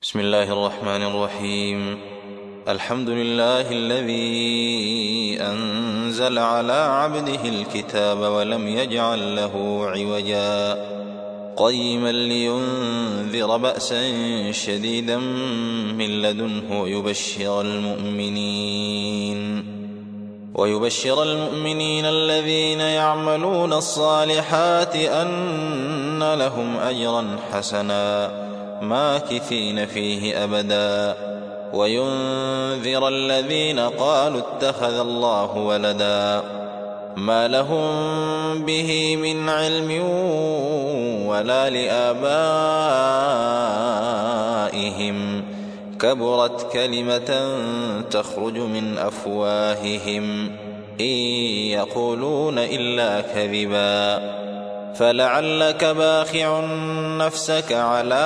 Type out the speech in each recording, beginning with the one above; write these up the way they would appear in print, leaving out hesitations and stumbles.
بسم الله الرحمن الرحيم. الحمد لله الذي أنزل على عبده الكتاب ولم يجعل له عوجا قيما لينذر بأسا شديدا من لدنه ويبشر المؤمنين الذين يعملون الصالحات أن لهم أجرا حسنا ماكثين فيه أبدا وينذر الذين قالوا اتخذ الله ولدا ما لهم به من علم ولا لآبائهم كبرت كلمة تخرج من أفواههم إن يقولون إلا كذبا فلعلك باخع نفسك على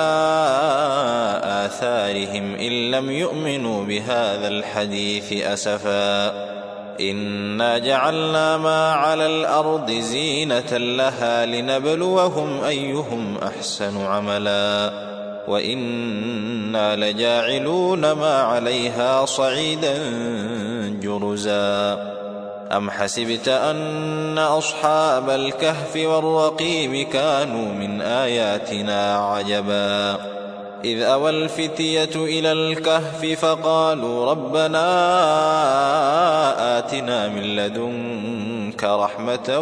آثارهم إن لم يؤمنوا بهذا الحديث أسفا إنا جعلنا ما على الأرض زينة لها لنبلوهم أيهم أحسن عملا وإنا لجاعلون ما عليها صعيدا جرزا أم حسبت أن أصحاب الكهف والرقيم كانوا من آياتنا عجبا إذ أوى الفتية إلى الكهف فقالوا ربنا آتنا من لدنك رحمة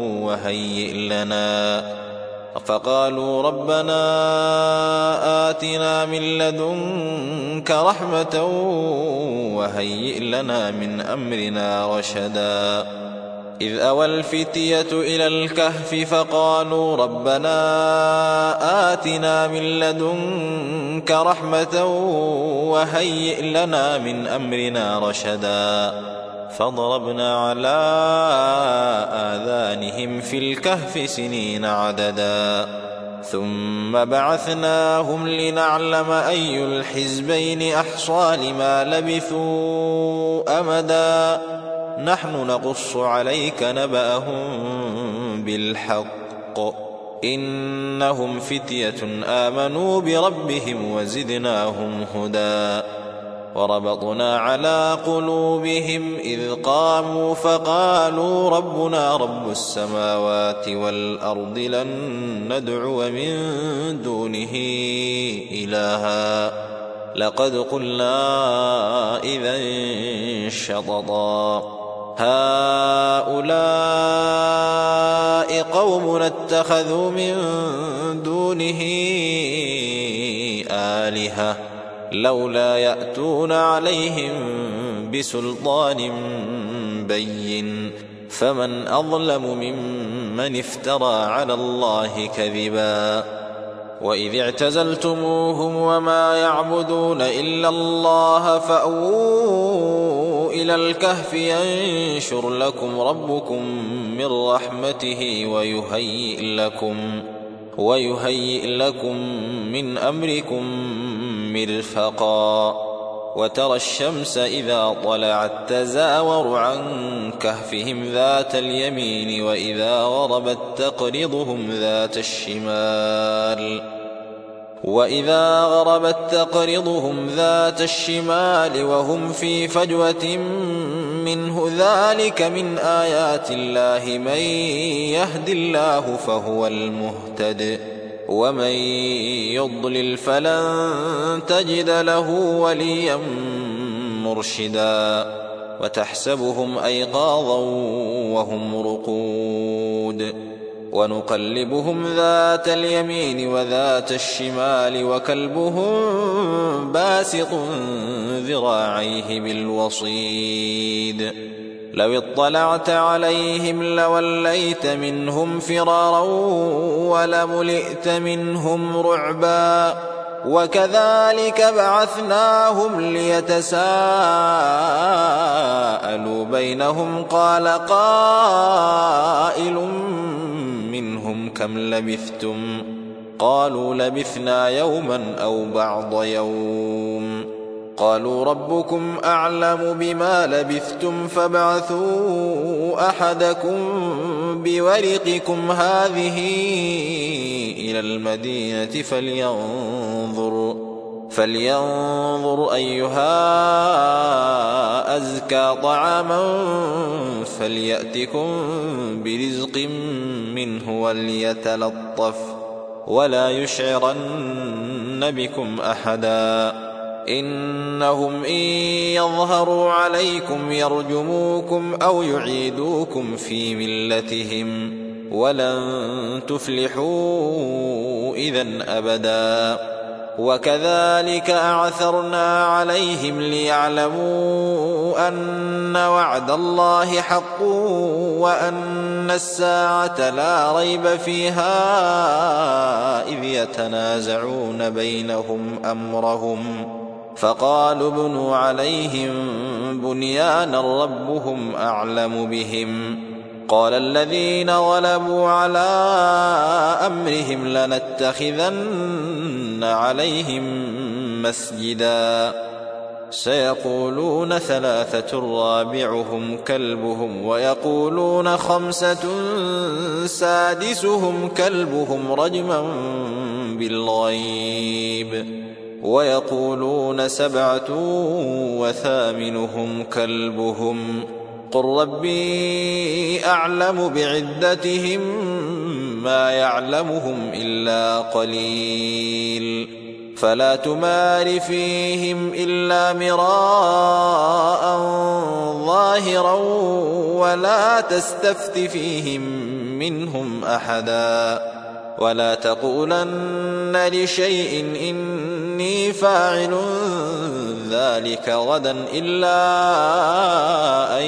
وهيئ لنا من أمرنا رشدا إذ أوى الفتية إلى الكهف فقالوا ربنا آتنا من لدنك رحمة وهيئ لنا من أمرنا رشدا فضربنا على آذانهم في الكهف سنين عددا ثم بعثناهم لنعلم أي الحزبين أحصى لما لبثوا أمدا نحن نقص عليك نبأهم بالحق إنهم فتية آمنوا بربهم وزدناهم هدى وربطنا على قلوبهم إذ قاموا فقالوا ربنا رب السماوات والأرض لن ندعو من دونه إلها لقد قلنا إذا شططا هؤلاء قومنا اتخذوا من دونه آلهة لولا يأتون عليهم بسلطان بين فمن أظلم ممن افترى على الله كذبا وإذ اعتزلتموهم وما يعبدون إلا الله فأووا إلى الكهف ينشر لكم ربكم من رحمته ويهيئ لكم من أمركم مرفقا وترى الشمس إذا طلعت تزاور عن كهفهم ذات اليمين وإذا غربت تقرضهم ذات الشمال وهم في فجوة منه ذلك من آيات الله من يهد الله فهو المهتد ومن يضلل فلن تجد له وليا مرشدا وتحسبهم أيقاظا وهم رقود ونقلبهم ذات اليمين وذات الشمال وكلبهم باسط ذراعيه بالوصيد لو اطلعت عليهم لوليت منهم فرارا ولملئت منهم رعبا وكذلك بعثناهم ليتساءلوا بينهم قال قائل منهم كم لبثتم قالوا لبثنا يوما أو بعض يوم قالوا ربكم أعلم بما لبثتم فابعثوا أحدكم بورقكم هذه إلى المدينة فلينظر أيها أزكى طعاما فليأتكم برزق منه وليتلطف ولا يشعرن بكم أحدا إنهم إن يظهروا عليكم يرجموكم أو يعيدوكم في ملتهم ولن تفلحوا إذن أبدا وكذلك أعثرنا عليهم ليعلموا أن وعد الله حق وأن الساعة لا ريب فيها إذ يتنازعون بينهم أمرهم فقالوا ابنوا عليهم بنيانا ربهم أعلم بهم قال الذين غلبوا على أمرهم لنتخذن عليهم مسجدا سيقولون 3 رابعهم كلبهم ويقولون 5 سادسهم كلبهم رجما بالغيب ويقولون 7 وثامنهم كلبهم قل ربي أعلم بعدتهم ما يعلمهم إلا قليل فلا تمار فيهم إلا مراء ظاهرا ولا تستفت فيهم منهم أحدا ولا تقولن لشيء إني فاعل ذلك غدا إلا أن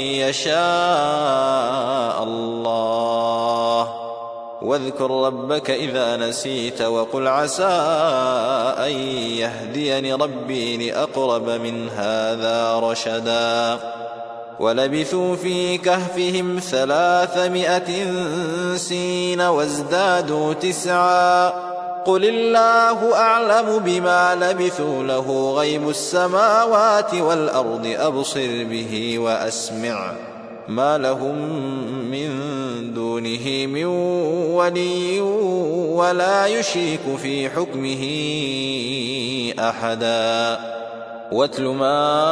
يشاء الله واذكر ربك إذا نسيت وقل عسى أن يهديني ربي لأقرب من هذا رشدا ولبثوا في كهفهم 300 سنين وازدادوا 9 قل الله أعلم بما لبثوا له غيب السماوات والأرض أبصر به وأسمع ما لهم من دونه من ولي ولا يشرك في حكمه أحدا واتل ما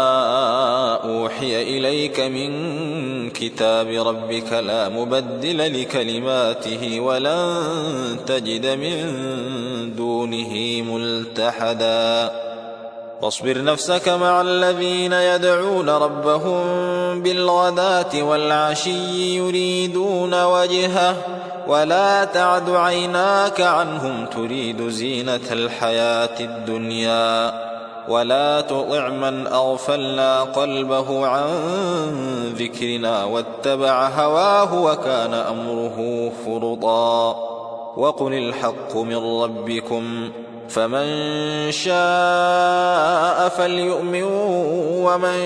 أوحي إليك من كتاب ربك لا مبدل لكلماته ولن تجد من دونه ملتحدا واصبر نفسك مع الذين يدعون ربهم بالغداة والعشي يريدون وجهه ولا تعد عيناك عنهم تريد زينة الحياة الدنيا ولا تطع من أغفلنا قلبه عن ذكرنا واتبع هواه وكان أمره فرطا وقل الحق من ربكم فمن شاء فليؤمن ومن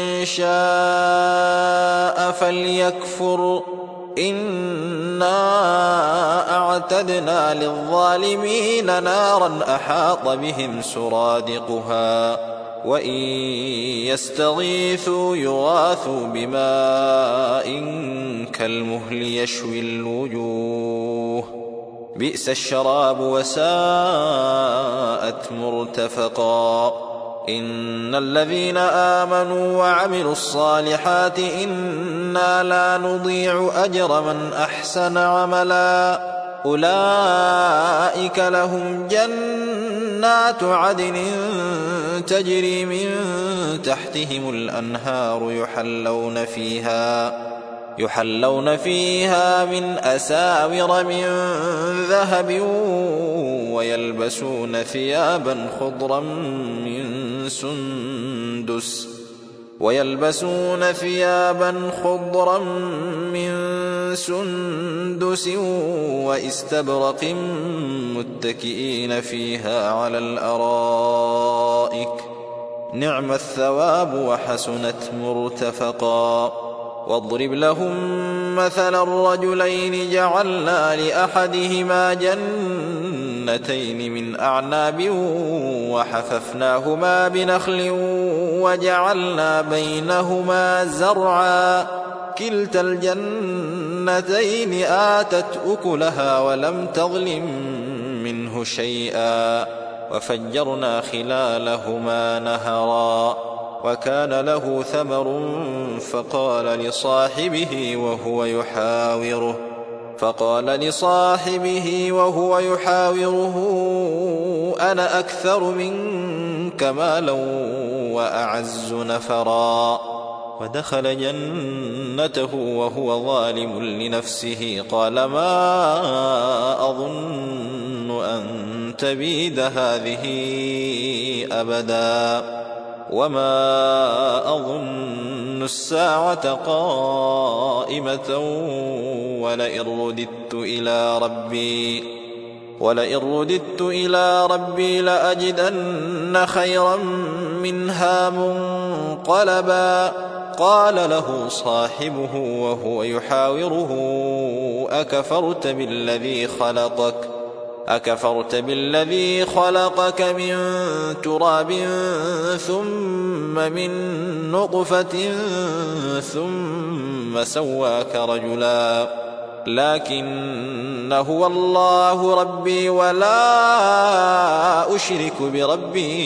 شاء فليكفر إنا أعتدنا للظالمين نارا أحاط بهم سرادقها وإن يستغيثوا يغاثوا بماء كالمهل يشوي الوجوه بئس الشراب وساءت مرتفقا إن الذين آمنوا وعملوا الصالحات إنا لا نضيع أجر من أحسن عملا أولئك لهم جنات عدن تجري من تحتهم الأنهار يحلون فيها من أساور من ذهب ويلبسون ثيابا خضرا من سندس واستبرق متكئين فيها على الأرائك نعم الثواب وحسنت مرتفقا واضرب لهم مثلا الرجلين جعلنا لأحدهما جنتين من أعناب وحففناهما بنخل وجعلنا بينهما زرعا كلتا الجنتين آتت أكلها ولم تظلم منه شيئا وفجرنا خلالهما نهرا وكان له ثمر فقال لصاحبه وهو يحاوره أنا أكثر منك مالا وأعز نفرا ودخل جنته وهو ظالم لنفسه قال ما أظن أن تبيد هذه أبدا وما أظن الساعة قائمة ولئن رددت إلى ربي لأجدن خيرا منها منقلبا قال له صاحبه وهو يحاوره أكفرت بالذي خلقك من تراب ثم من نطفة ثم سواك رجلا لكن هو الله ربي ولا أشرك بربي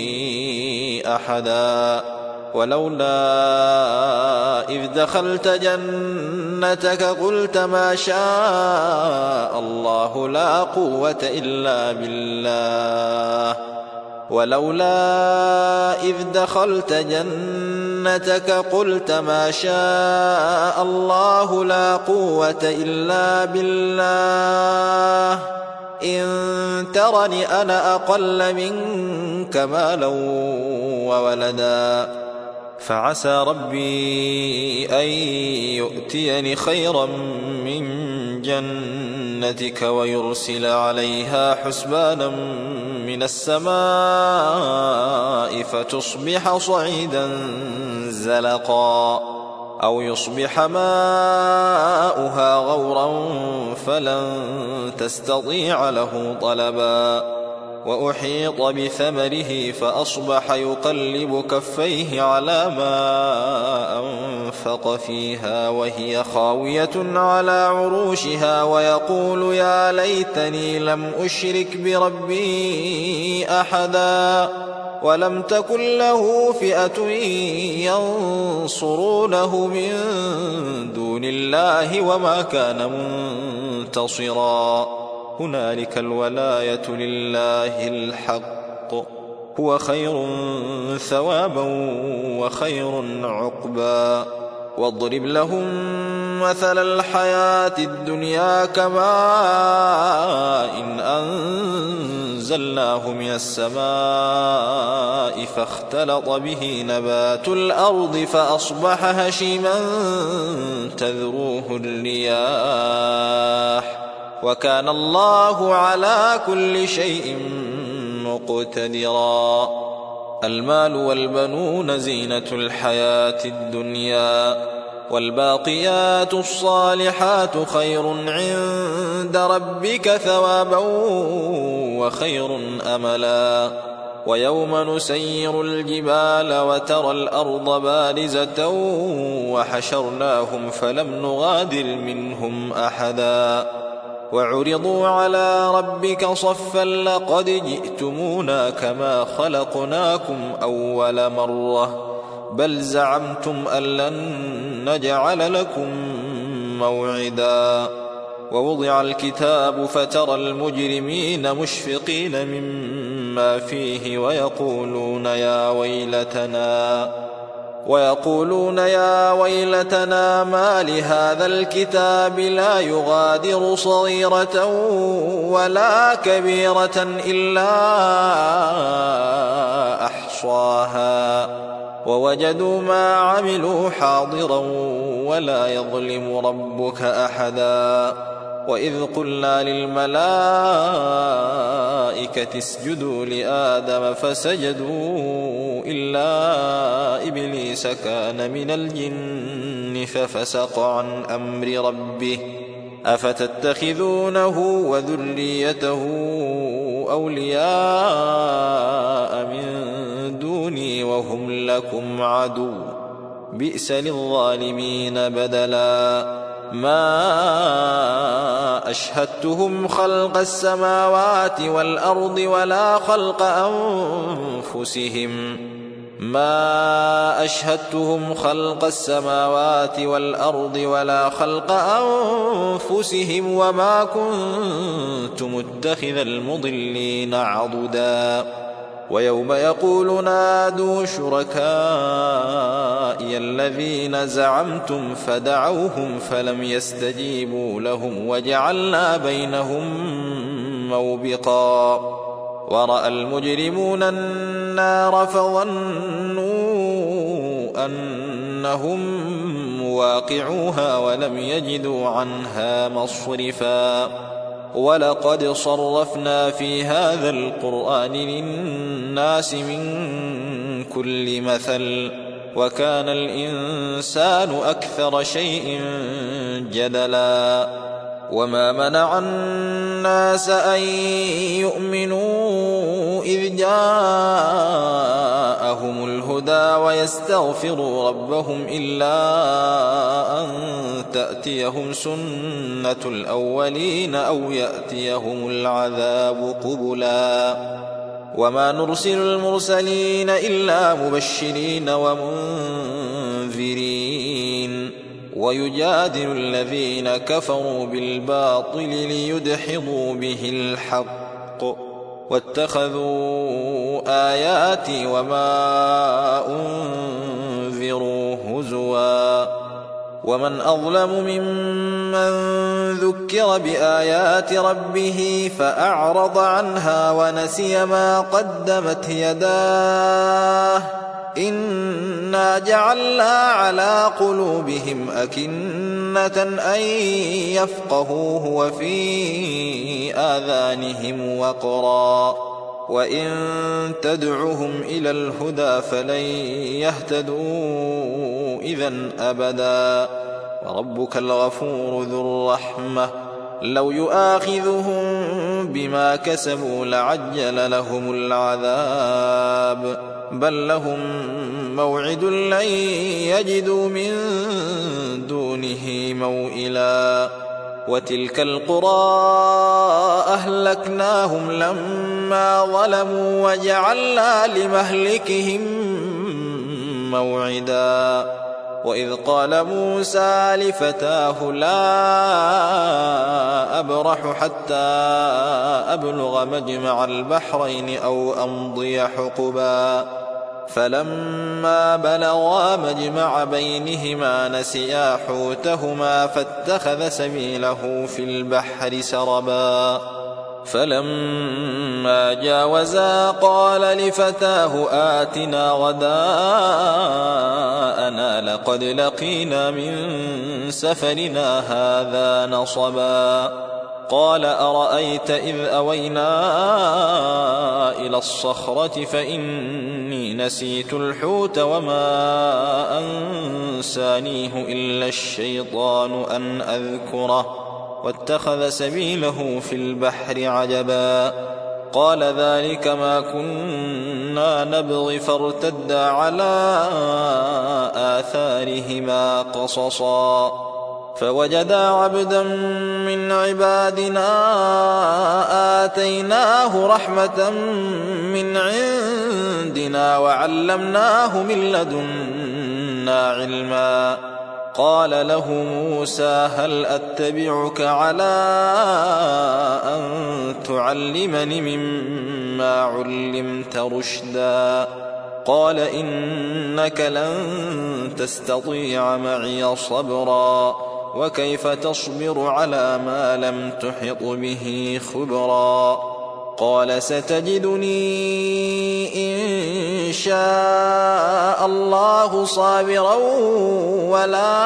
أحدا ولولا إذ دخلت جنتك قلت ما شاء الله لا قوة إلا بالله إن ترني أنا أقل منك مالا وولدا فعسى ربي أن يؤتيني خيرا من جنتك ويرسل عليها حسبانا من السماء فتصبح صعيدا زلقا أو يصبح ماؤها غورا فلن تستطيع له طلبا وأحيط بثمره فأصبح يقلب كفيه على ما أنفق فيها وهي خاوية على عروشها ويقول يا ليتني لم أشرك بربي أحدا ولم تكن له فئة ينصرونه من دون الله وما كان منتصرا هنالك الولاية لله الحق هو خير ثوابا وخير عقبا واضرب لهم مثل الحياة الدنيا كماء إن أنزلناه من السماء فاختلط به نبات الأرض فأصبح هشيما تذروه الرياح وكان الله على كل شيء مقتدرا المال والبنون زينة الحياة الدنيا والباقيات الصالحات خير عند ربك ثوابا وخير أملا ويوم نسير الجبال وترى الأرض بارزة وحشرناهم فلم نغادر منهم أحدا وعرضوا على ربك صفا لقد جئتمونا كما خلقناكم أول مرة بل زعمتم أن لن نجعل لكم موعدا ووضع الكتاب فترى المجرمين مشفقين مما فيه ويقولون يا ويلتنا ما لهذا الكتاب لا يغادر صغيرة ولا كبيرة إلا أحصاها ووجدوا ما عملوا حاضرا ولا يظلم ربك أحدا وإذ قلنا للملائكة اسجدوا لآدم فسجدوا إلا إبليس كان من الجن ففسق عن أمر ربه أفتتخذونه وذريته أولياء من دوني وهم لكم عدو بئس للظالمين بدلا ما أشهدتهم خلق السماوات والأرض ولا خلق أنفسهم وما كنت متخذ المضلين عضدا ويوم يقول نادوا شركائي الذين زعمتم فدعوهم فلم يستجيبوا لهم وجعلنا بينهم موبقا ورأى المجرمون النار فظنوا أنهم مواقعوها ولم يجدوا عنها مصرفا ولقد صرفنا في هذا القرآن للناس من كل مثل وكان الإنسان أكثر شيء جدلا وما منع الناس أن يؤمنوا إذ جاءهم الهدى ويستغفروا ربهم إلا أن تأتيهم سنة الأولين أو يأتيهم العذاب قبلا وما نرسل المرسلين إلا مبشرين ومنذرين ويجادل الذين كفروا بالباطل ليدحضوا به الحق واتخذوا آياتي وما أنذروا هزوا ومن أظلم ممن ذكر بآيات ربه فأعرض عنها ونسي ما قدمت يداه إنا جعلنا على قلوبهم أكنة أن يفقهوه وفي آذانهم وقرا وإن تدعهم إلى الهدى فلن يهتدوا إذن أبدا وربك الغفور ذو الرحمة لو يؤاخذهم بما كسبوا لعجل لهم العذاب بل لهم موعد لن يجدوا من دونه موئلا وتلك القرى أهلكناهم لما ظلموا وجعلنا لمهلكهم موعدا وإذ قال موسى لفتاه لا أبرح حتى أبلغ مجمع البحرين أو أمضي حقبا فلما بلغا مجمع بينهما نسيا حوتهما فاتخذ سبيله في البحر سربا فلما جاوزا قال لفتاه آتنا غداءنا لقد لقينا من سفرنا هذا نصبا قال أرأيت إذ أوينا إلى الصخرة فإني نسيت الحوت وما أنسانيه إلا الشيطان أن أذكره واتخذ سبيله في البحر عجبا قال ذلك ما كنا نبغي فارتدا على آثارهما قصصا فوجدا عبدا من عبادنا آتيناه رحمة من عندنا وعلمناه من لدنا علما قال له موسى هل أتبعك على أن تعلمني مما علمت رشدا قال إنك لن تستطيع معي صبرا وكيف تصبر على ما لم تحط به خبرا قال ستجدني إن شاء الله صابرا ولا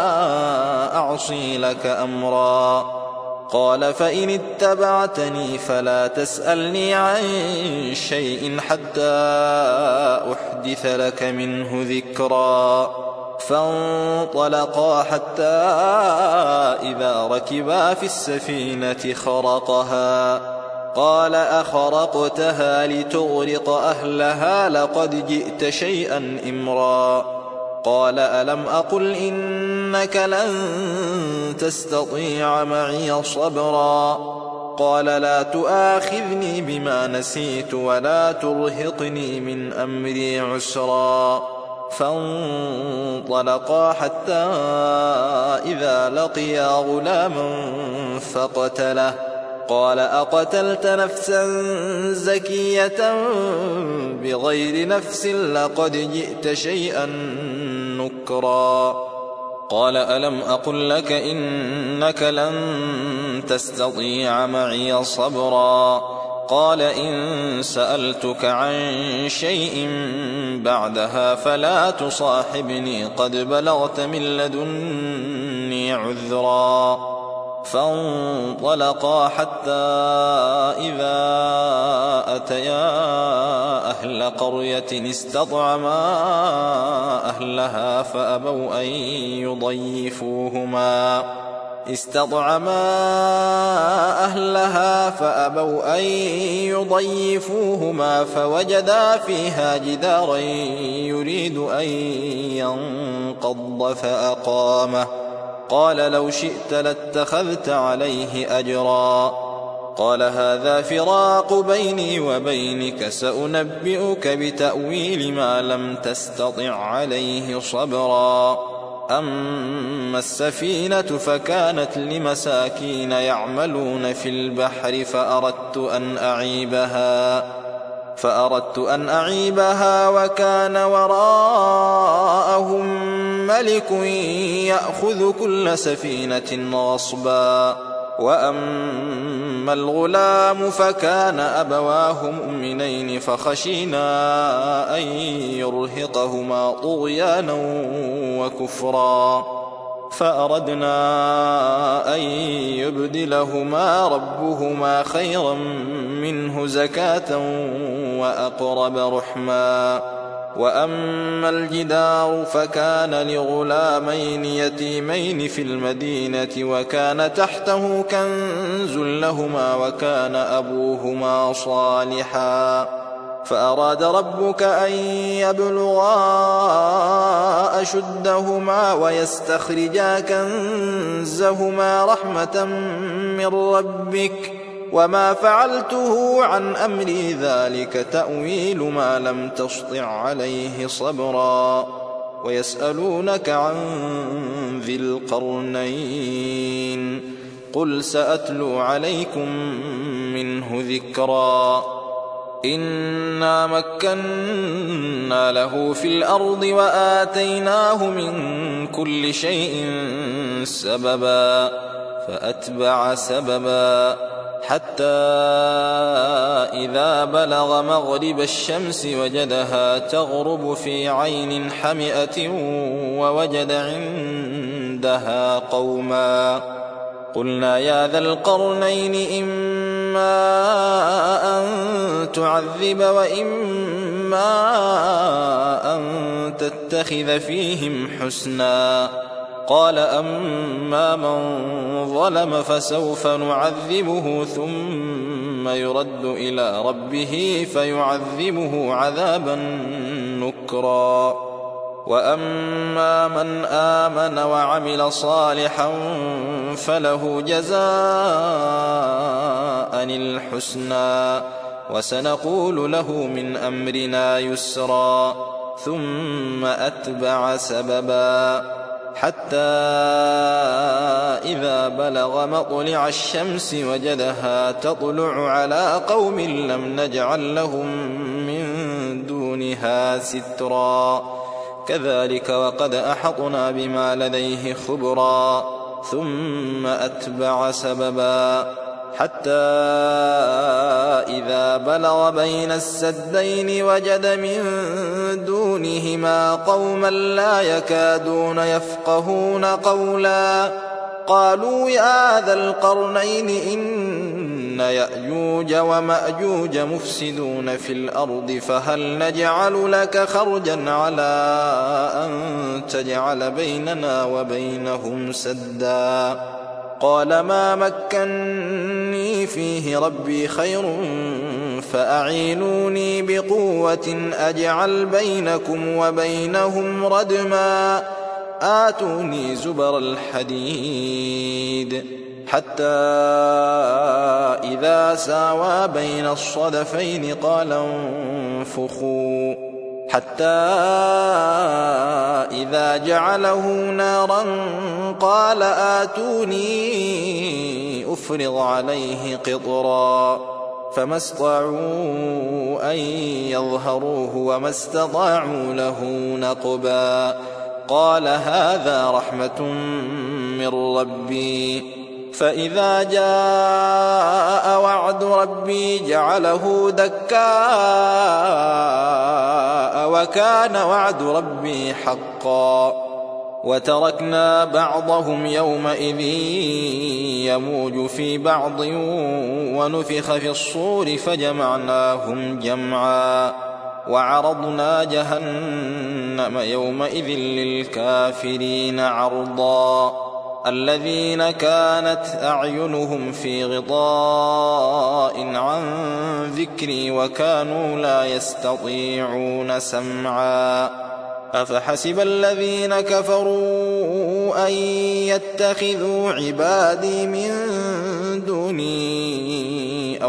أعصي لك أمرا قال فإن اتبعتني فلا تسألني عن شيء حتى أحدث لك منه ذكرا فانطلقا حتى إذا ركبا في السفينة خرقها قال أخرقتها لتغرق أهلها لقد جئت شيئا إمرا قال ألم أقل إنك لن تستطيع معي صبرا قال لا تؤاخذني بما نسيت ولا ترهقني من أمري عسرا فانطلقا حتى إذا لقيا غلاما فقتله قال أقتلت نفسا زكية بغير نفس لقد جئت شيئا نكرا قال ألم أقل لك إنك لن تستطيع معي صبرا قال إن سألتك عن شيء بعدها فلا تصاحبني قد بلغت من لدني عذرا فانطلقا حتى إذا أتيا أهل قرية استطعما أهلها فأبوا أن يضيفوهما فوجدا فيها جدارا يريد أن ينقض فأقامه قال لو شئت لاتخذت عليه أجرا قال هذا فراق بيني وبينك سأنبئك بتأويل ما لم تستطع عليه صبرا أما السفينة فكانت لمساكين يعملون في البحر فأردت أن أعيبها وكان وراءهم ملك يأخذ كل سفينة غصبا وأما الغلام فكان أبواه مؤمنين فخشينا أن يرهقهما طغيانا وكفرا فأردنا أن يبدلهما ربهما خيرا منه زكاة وأقرب رحما وأما الجدار فكان لغلامين يتيمين في المدينة وكان تحته كنز لهما وكان أبوهما صالحا فأراد ربك أن يبلغا أشدهما ويستخرجا كنزهما رحمة من ربك وما فعلته عن أمري ذلك تأويل ما لم تسطع عليه صبرا ويسألونك عن ذي القرنين قل سأتلو عليكم منه ذكرا إنا مكنا له في الأرض وآتيناه من كل شيء سببا فأتبع سببا حتى إذا بلغ مغرب الشمس وجدها تغرب في عين حمئة ووجد عندها قوما قلنا يا ذا القرنين إما أن تعذب وإما أن تتخذ فيهم حسنا قال أما من ظلم فسوف نعذبه ثم يرد إلى ربه فيعذبه عذابا نكرا وأما من آمن وعمل صالحا فله جزاء الحسنى وسنقول له من أمرنا يسرا ثم أتبع سببا حتى إذا بلغ مطلع الشمس وجدها تطلع على قوم لم نجعل لهم من دونها سترا كذلك وقد أحطنا بما لديه خبرا ثم أتبع سببا حتى إذا بلغ بين السدين وجد من دونهما قوما لا يكادون يفقهون قولا قالوا يا ذا القرنين إن يأجوج ومأجوج مفسدون في الأرض فهل نجعل لك خرجا على أن تجعل بيننا وبينهم سدا قال ما مكني فيه ربي خير فأعينوني بقوة أجعل بينكم وبينهم ردما آتوني زبر الحديد حتى إذا ساوى بين الصدفين قال انفخوا حتى إذا جعله نارا قال آتوني أفرغ عليه قطرا فما استطاعوا أن يظهروه وما استطاعوا له نقبا قال هذا رحمة من ربي فإذا جاء وعد ربي جعله دكاء وكان وعد ربي حقا وتركنا بعضهم يومئذ يموج في بعض ونفخ في الصور فجمعناهم جمعا وعرضنا جهنم يومئذ للكافرين عرضا الذين كانت أعينهم في غطاء عن ذكري وكانوا لا يستطيعون سمعا أفحسب الذين كفروا أن يتخذوا عبادي من دوني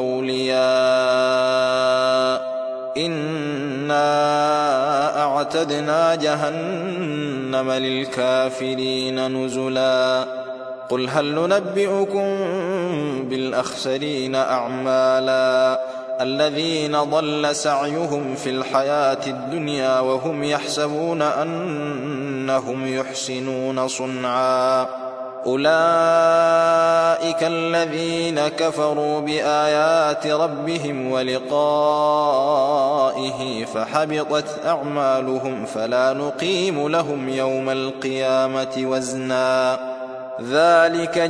أولياء إنا أعتدنا جهنم للكافرين نزلا قل هل ننبئكم بالأخسرين أعمالا الذين ضل سعيهم في الحياة الدنيا وهم يحسبون أنهم يحسنون صنعا أولئك الذين كفروا بآيات ربهم ولقائه فحبطت أعمالهم فلا نقيم لهم يوم القيامة وزنا ذلك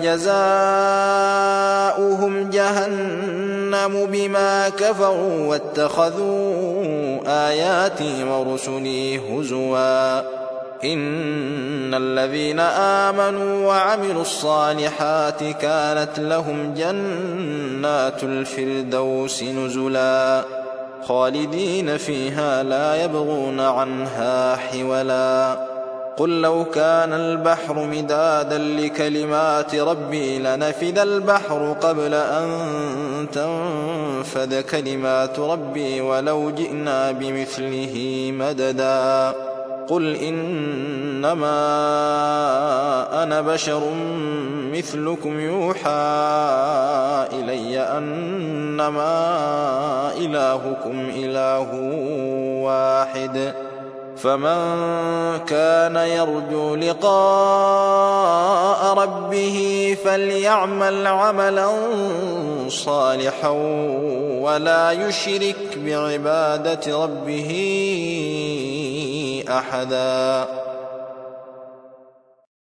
جزاؤهم جهنم بما كفروا واتخذوا آياتي ورسلي هزوا إن الذين آمنوا وعملوا الصالحات كانت لهم جنات الفردوس نزلا خالدين فيها لا يبغون عنها حولا قل لو كان البحر مدادا لكلمات ربي لنفد البحر قبل أن تنفد كلمات ربي ولو جئنا بمثله مددا قل إنما أنا بشر مثلكم يوحى إلي أنما إلهكم إله واحد فمن كان يرجو لقاء ربه فليعمل عملا صالحا ولا يشرك بعبادة ربه أحدا